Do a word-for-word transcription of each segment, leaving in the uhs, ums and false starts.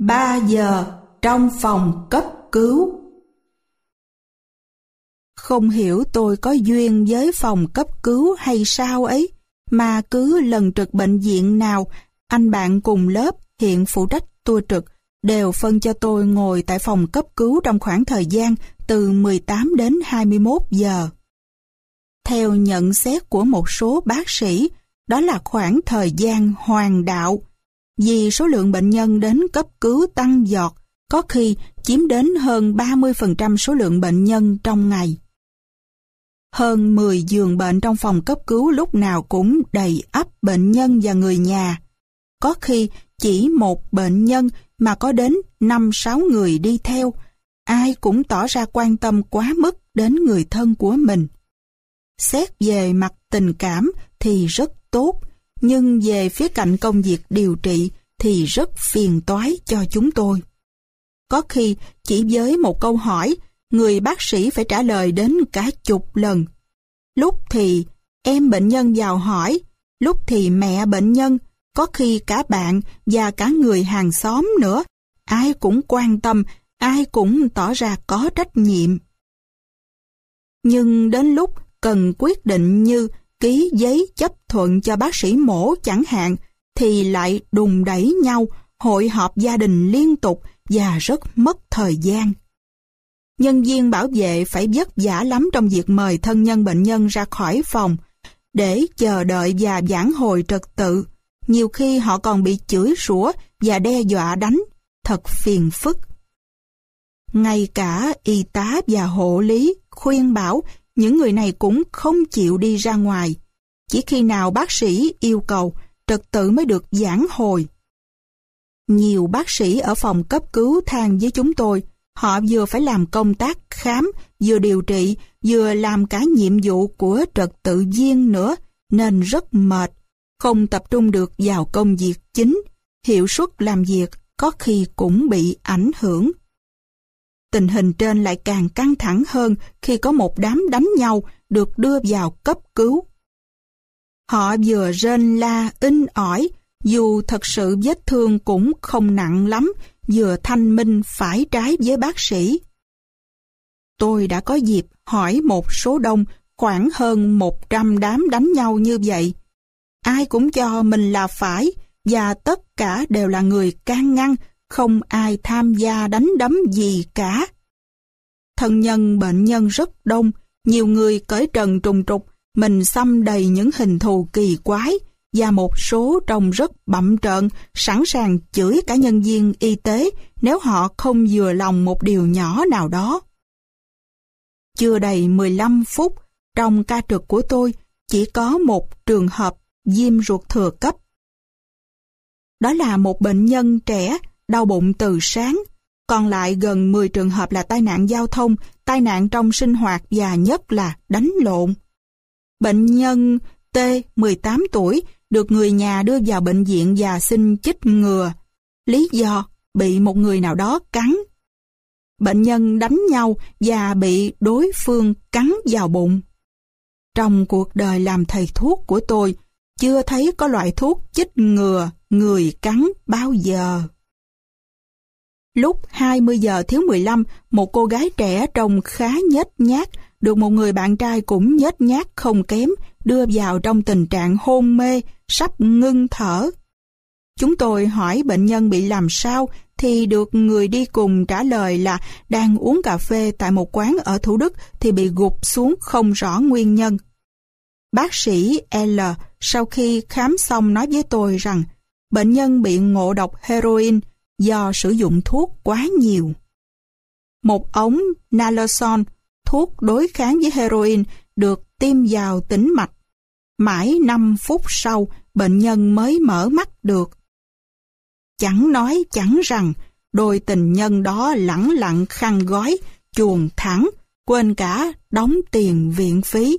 Ba giờ trong phòng cấp cứu. Không hiểu tôi có duyên với phòng cấp cứu hay sao ấy, mà cứ lần trực bệnh viện nào, anh bạn cùng lớp hiện phụ trách tour trực đều phân cho tôi ngồi tại phòng cấp cứu trong khoảng thời gian từ mười tám đến hai mươi mốt giờ. Theo nhận xét của một số bác sĩ, đó là khoảng thời gian hoàng đạo, vì số lượng bệnh nhân đến cấp cứu tăng giọt, có khi chiếm đến hơn ba mươi phần trăm số lượng bệnh nhân trong ngày. Hơn mười giường bệnh trong phòng cấp cứu lúc nào cũng đầy ắp bệnh nhân và người nhà. Có khi chỉ một bệnh nhân mà có đến năm sáu người đi theo, ai cũng tỏ ra quan tâm quá mức đến người thân của mình. Xét về mặt tình cảm thì rất tốt, nhưng về phía cạnh công việc điều trị thì rất phiền toái cho chúng tôi. Có khi chỉ với một câu hỏi, người bác sĩ phải trả lời đến cả chục lần. Lúc thì em bệnh nhân vào hỏi, lúc thì mẹ bệnh nhân, có khi cả bạn và cả người hàng xóm nữa. Ai cũng quan tâm, ai cũng tỏ ra có trách nhiệm. Nhưng đến lúc cần quyết định như ký giấy chấp thuận cho bác sĩ mổ chẳng hạn, thì lại đùn đẩy nhau, hội họp gia đình liên tục và rất mất thời gian. Nhân viên bảo vệ phải vất vả lắm trong việc mời thân nhân bệnh nhân ra khỏi phòng để chờ đợi và vãn hồi trật tự. Nhiều khi họ còn bị chửi rủa và đe dọa đánh, thật phiền phức. Ngay cả y tá và hộ lý khuyên bảo những người này cũng không chịu đi ra ngoài. Chỉ khi nào bác sĩ yêu cầu, trật tự mới được vãn hồi. Nhiều bác sĩ ở phòng cấp cứu than với chúng tôi, họ vừa phải làm công tác khám, vừa điều trị, vừa làm cả nhiệm vụ của trật tự viên nữa, nên rất mệt, không tập trung được vào công việc chính, hiệu suất làm việc có khi cũng bị ảnh hưởng. Tình hình trên lại càng căng thẳng hơn khi có một đám đánh nhau được đưa vào cấp cứu. Họ vừa rên la inh ỏi, dù thật sự vết thương cũng không nặng lắm, vừa thanh minh phải trái với bác sĩ. Tôi đã có dịp hỏi một số đông khoảng hơn một trăm đám đánh nhau như vậy. Ai cũng cho mình là phải, và tất cả đều là người can ngăn, không ai tham gia đánh đấm gì cả. Thân nhân bệnh nhân rất đông, nhiều người cởi trần trùng trục, mình xăm đầy những hình thù kỳ quái, và một số trông rất bặm trợn, sẵn sàng chửi cả nhân viên y tế nếu họ không vừa lòng một điều nhỏ nào đó. Chưa đầy mười lăm phút, trong ca trực của tôi chỉ có một trường hợp viêm ruột thừa cấp. Đó là một bệnh nhân trẻ, đau bụng từ sáng, còn lại gần mười trường hợp là tai nạn giao thông, tai nạn trong sinh hoạt và nhất là đánh lộn. Bệnh nhân T, mười tám tuổi, được người nhà đưa vào bệnh viện và xin chích ngừa. Lý do bị một người nào đó cắn. Bệnh nhân đánh nhau và bị đối phương cắn vào bụng. Trong cuộc đời làm thầy thuốc của tôi, chưa thấy có loại thuốc chích ngừa người cắn bao giờ. Lúc hai mươi giờ thiếu mười lăm, một cô gái trẻ trông khá nhếch nhác, được một người bạn trai cũng nhếch nhác không kém, đưa vào trong tình trạng hôn mê, sắp ngưng thở. Chúng tôi hỏi bệnh nhân bị làm sao, thì được người đi cùng trả lời là đang uống cà phê tại một quán ở Thủ Đức thì bị gục xuống không rõ nguyên nhân. Bác sĩ L sau khi khám xong nói với tôi rằng bệnh nhân bị ngộ độc heroin do sử dụng thuốc quá nhiều. Một ống naloxone, thuốc đối kháng với heroin, được tiêm vào tĩnh mạch. Mãi năm phút sau, bệnh nhân mới mở mắt được. Chẳng nói chẳng rằng, đôi tình nhân đó lẳng lặng khăn gói, chuồn thẳng, quên cả đóng tiền viện phí.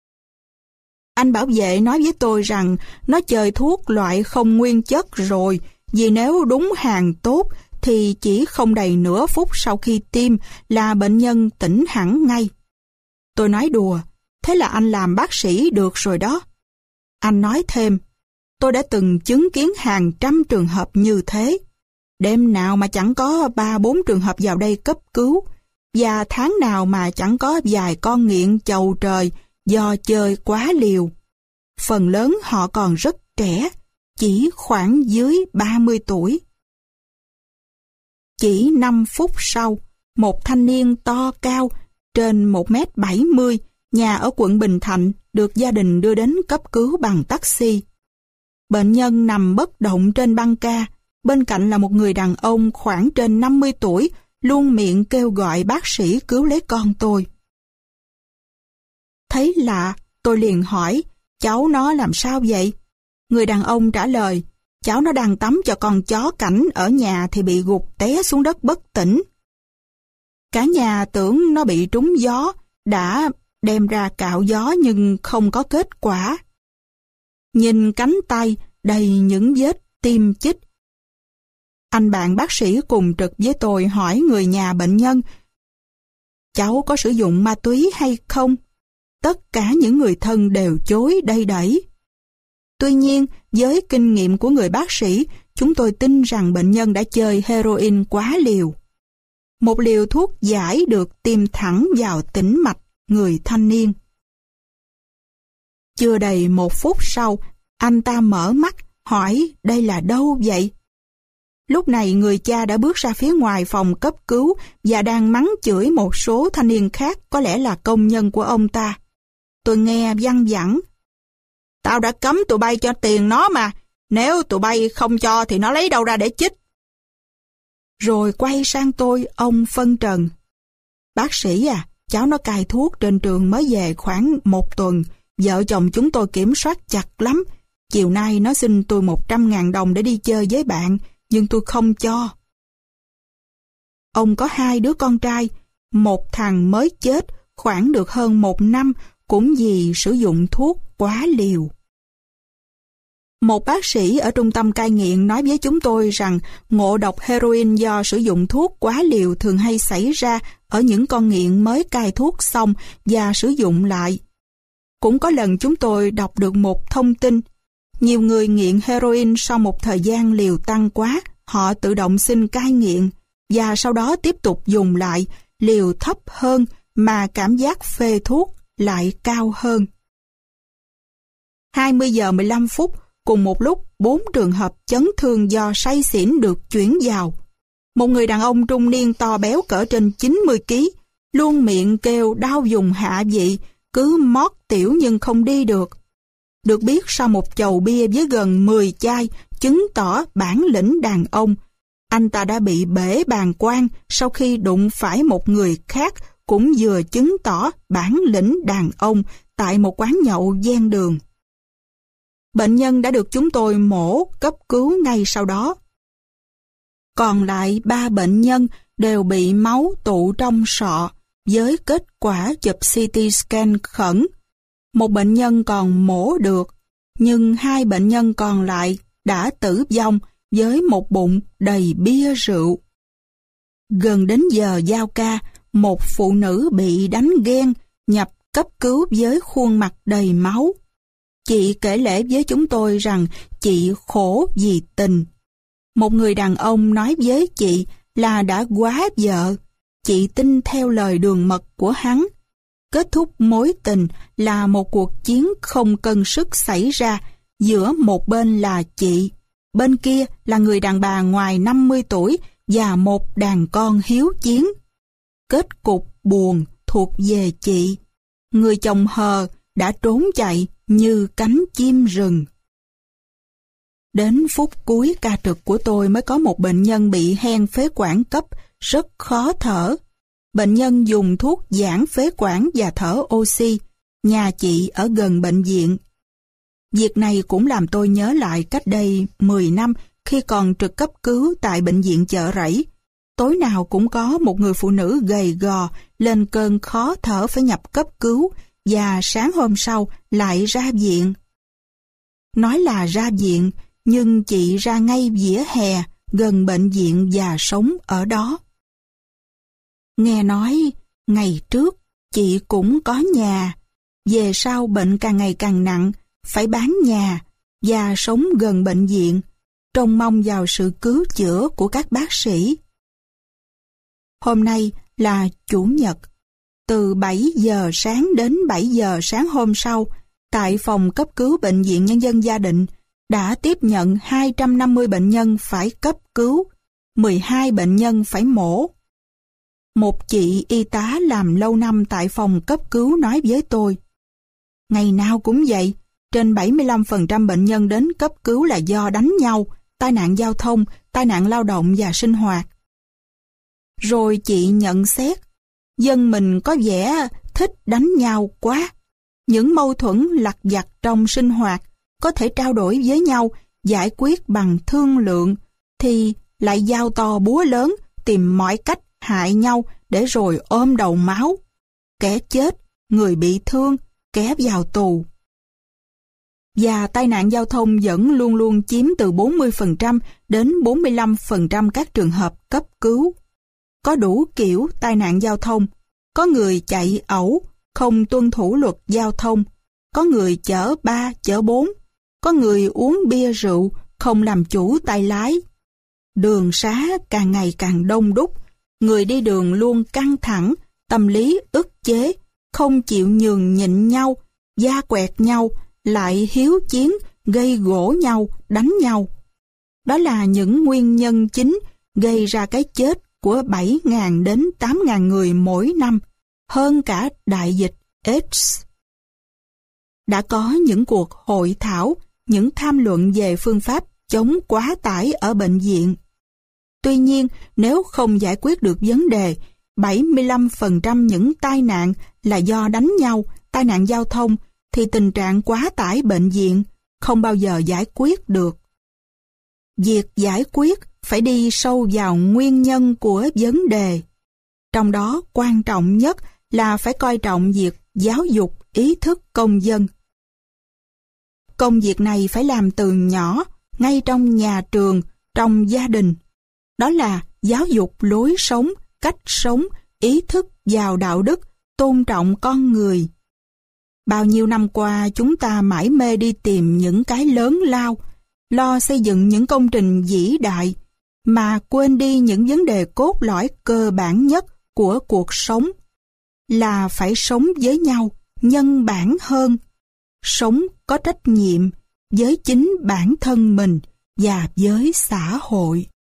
Anh bảo vệ nói với tôi rằng nó chơi thuốc loại không nguyên chất rồi, vì nếu đúng hàng tốt thì chỉ không đầy nửa phút sau khi tiêm là bệnh nhân tỉnh hẳn ngay. Tôi nói đùa, thế là anh làm bác sĩ được rồi đó. Anh nói thêm, tôi đã từng chứng kiến hàng trăm trường hợp như thế. Đêm nào mà chẳng có ba bốn trường hợp vào đây cấp cứu, và tháng nào mà chẳng có vài con nghiện chầu trời do chơi quá liều. Phần lớn họ còn rất trẻ, chỉ khoảng dưới ba mươi tuổi. Chỉ năm phút sau, một thanh niên to cao, trên một mét bảy mươi, nhà ở quận Bình Thạnh, được gia đình đưa đến cấp cứu bằng taxi. Bệnh nhân nằm bất động trên băng ca, bên cạnh là một người đàn ông khoảng trên năm mươi tuổi, luôn miệng kêu gọi bác sĩ cứu lấy con tôi. Thấy lạ, tôi liền hỏi, cháu nó làm sao vậy? Người đàn ông trả lời, cháu nó đang tắm cho con chó cảnh ở nhà thì bị gục té xuống đất bất tỉnh. Cả nhà tưởng nó bị trúng gió, đã đem ra cạo gió nhưng không có kết quả. Nhìn cánh tay đầy những vết tim chích. Anh bạn bác sĩ cùng trực với tôi hỏi người nhà bệnh nhân, cháu có sử dụng ma túy hay không? Tất cả những người thân đều chối đầy đẩy. Tuy nhiên, với kinh nghiệm của người bác sĩ, chúng tôi tin rằng bệnh nhân đã chơi heroin quá liều. Một liều thuốc giải được tiêm thẳng vào tĩnh mạch người thanh niên. Chưa đầy một phút sau, anh ta mở mắt, hỏi đây là đâu vậy? Lúc này người cha đã bước ra phía ngoài phòng cấp cứu và đang mắng chửi một số thanh niên khác, có lẽ là công nhân của ông ta. Tôi nghe văng vẳng. Tao đã cấm tụi bay cho tiền nó mà, nếu tụi bay không cho thì nó lấy đâu ra để chích. Rồi quay sang tôi, ông phân trần. Bác sĩ à, cháu nó cai thuốc trên trường mới về khoảng một tuần, vợ chồng chúng tôi kiểm soát chặt lắm. Chiều nay nó xin tôi một trăm ngàn đồng để đi chơi với bạn, nhưng tôi không cho. Ông có hai đứa con trai, một thằng mới chết khoảng được hơn một năm cũng vì sử dụng thuốc quá liều. Một bác sĩ ở trung tâm cai nghiện nói với chúng tôi rằng ngộ độc heroin do sử dụng thuốc quá liều thường hay xảy ra ở những con nghiện mới cai thuốc xong và sử dụng lại. Cũng có lần chúng tôi đọc được một thông tin, nhiều người nghiện heroin sau một thời gian liều tăng quá, họ tự động xin cai nghiện và sau đó tiếp tục dùng lại liều thấp hơn mà cảm giác phê thuốc lại cao hơn. hai mươi giờ mười lăm phút, cùng một lúc bốn trường hợp chấn thương do say xỉn được chuyển vào. Một người đàn ông trung niên to béo cỡ trên chín mươi ki lô gam, luôn miệng kêu đau vùng hạ vị, cứ mót tiểu nhưng không đi được. Được biết sau một chầu bia với gần mười chai, chứng tỏ bản lĩnh đàn ông, anh ta đã bị bể bàng quang sau khi đụng phải một người khác cũng vừa chứng tỏ bản lĩnh đàn ông tại một quán nhậu ven đường. Bệnh nhân đã được chúng tôi mổ cấp cứu ngay sau đó. Còn lại ba bệnh nhân đều bị máu tụ trong sọ với kết quả chụp xê tê scan khẩn. Một bệnh nhân còn mổ được, nhưng hai bệnh nhân còn lại đã tử vong với một bụng đầy bia rượu. Gần đến giờ giao ca, một phụ nữ bị đánh ghen nhập cấp cứu với khuôn mặt đầy máu. Chị kể lể với chúng tôi rằng chị khổ vì tình. Một người đàn ông nói với chị là đã quá vợ. Chị tin theo lời đường mật của hắn. Kết thúc mối tình là một cuộc chiến không cân sức xảy ra giữa một bên là chị, bên kia là người đàn bà ngoài năm mươi tuổi và một đàn con hiếu chiến. Kết cục buồn thuộc về chị. Người chồng hờ đã trốn chạy như cánh chim rừng. Đến phút cuối ca trực của tôi mới có một bệnh nhân bị hen phế quản cấp, rất khó thở. Bệnh nhân dùng thuốc giãn phế quản và thở oxy. Nhà chị ở gần bệnh viện. Việc này cũng làm tôi nhớ lại cách đây mười năm khi còn trực cấp cứu tại bệnh viện Chợ Rẫy. Tối nào cũng có một người phụ nữ gầy gò lên cơn khó thở phải nhập cấp cứu và sáng hôm sau lại ra viện. Nói là ra viện, nhưng chị ra ngay vỉa hè gần bệnh viện và sống ở đó. Nghe nói, ngày trước chị cũng có nhà, về sau bệnh càng ngày càng nặng, phải bán nhà và sống gần bệnh viện. trông mong vào sự cứu chữa của các bác sĩ. Hôm nay là Chủ nhật. Từ bảy giờ sáng đến bảy giờ sáng hôm sau, tại phòng cấp cứu Bệnh viện Nhân dân Gia Định đã tiếp nhận hai trăm năm mươi bệnh nhân phải cấp cứu, mười hai bệnh nhân phải mổ. Một chị y tá làm lâu năm tại phòng cấp cứu nói với tôi, ngày nào cũng vậy, trên bảy mươi lăm phần trăm bệnh nhân đến cấp cứu là do đánh nhau, tai nạn giao thông, tai nạn lao động và sinh hoạt. Rồi chị nhận xét, dân mình có vẻ thích đánh nhau quá. Những mâu thuẫn lặt vặt trong sinh hoạt có thể trao đổi với nhau, giải quyết bằng thương lượng, thì lại dao to búa lớn, tìm mọi cách hại nhau để rồi ôm đầu máu. Kẻ chết, người bị thương, kẻ vào tù. Và tai nạn giao thông vẫn luôn luôn chiếm từ bốn mươi phần trăm đến bốn mươi lăm phần trăm các trường hợp cấp cứu. Có đủ kiểu tai nạn giao thông, có người chạy ẩu, không tuân thủ luật giao thông, có người chở ba, chở bốn, có người uống bia rượu, không làm chủ tay lái. Đường xá càng ngày càng đông đúc, người đi đường luôn căng thẳng, tâm lý ức chế, không chịu nhường nhịn nhau, da quẹt nhau, lại hiếu chiến, gây gổ nhau, đánh nhau. Đó là những nguyên nhân chính gây ra cái chết của bảy nghìn đến tám nghìn người mỗi năm, hơn cả đại dịch AIDS. Đã có những cuộc hội thảo, những tham luận về phương pháp chống quá tải ở bệnh viện. Tuy nhiên, nếu không giải quyết được vấn đề, bảy mươi lăm phần trăm những tai nạn là do đánh nhau, tai nạn giao thông, thì tình trạng quá tải bệnh viện không bao giờ giải quyết được. Việc giải quyết phải đi sâu vào nguyên nhân của vấn đề. Trong đó quan trọng nhất là phải coi trọng việc giáo dục ý thức công dân. Công việc này phải làm từ nhỏ, ngay trong nhà trường, trong gia đình. Đó là giáo dục lối sống, cách sống, ý thức vào đạo đức, tôn trọng con người. Bao nhiêu năm qua chúng ta mải mê đi tìm những cái lớn lao, lo xây dựng những công trình vĩ đại, mà quên đi những vấn đề cốt lõi cơ bản nhất của cuộc sống, là phải sống với nhau nhân bản hơn, sống có trách nhiệm với chính bản thân mình và với xã hội.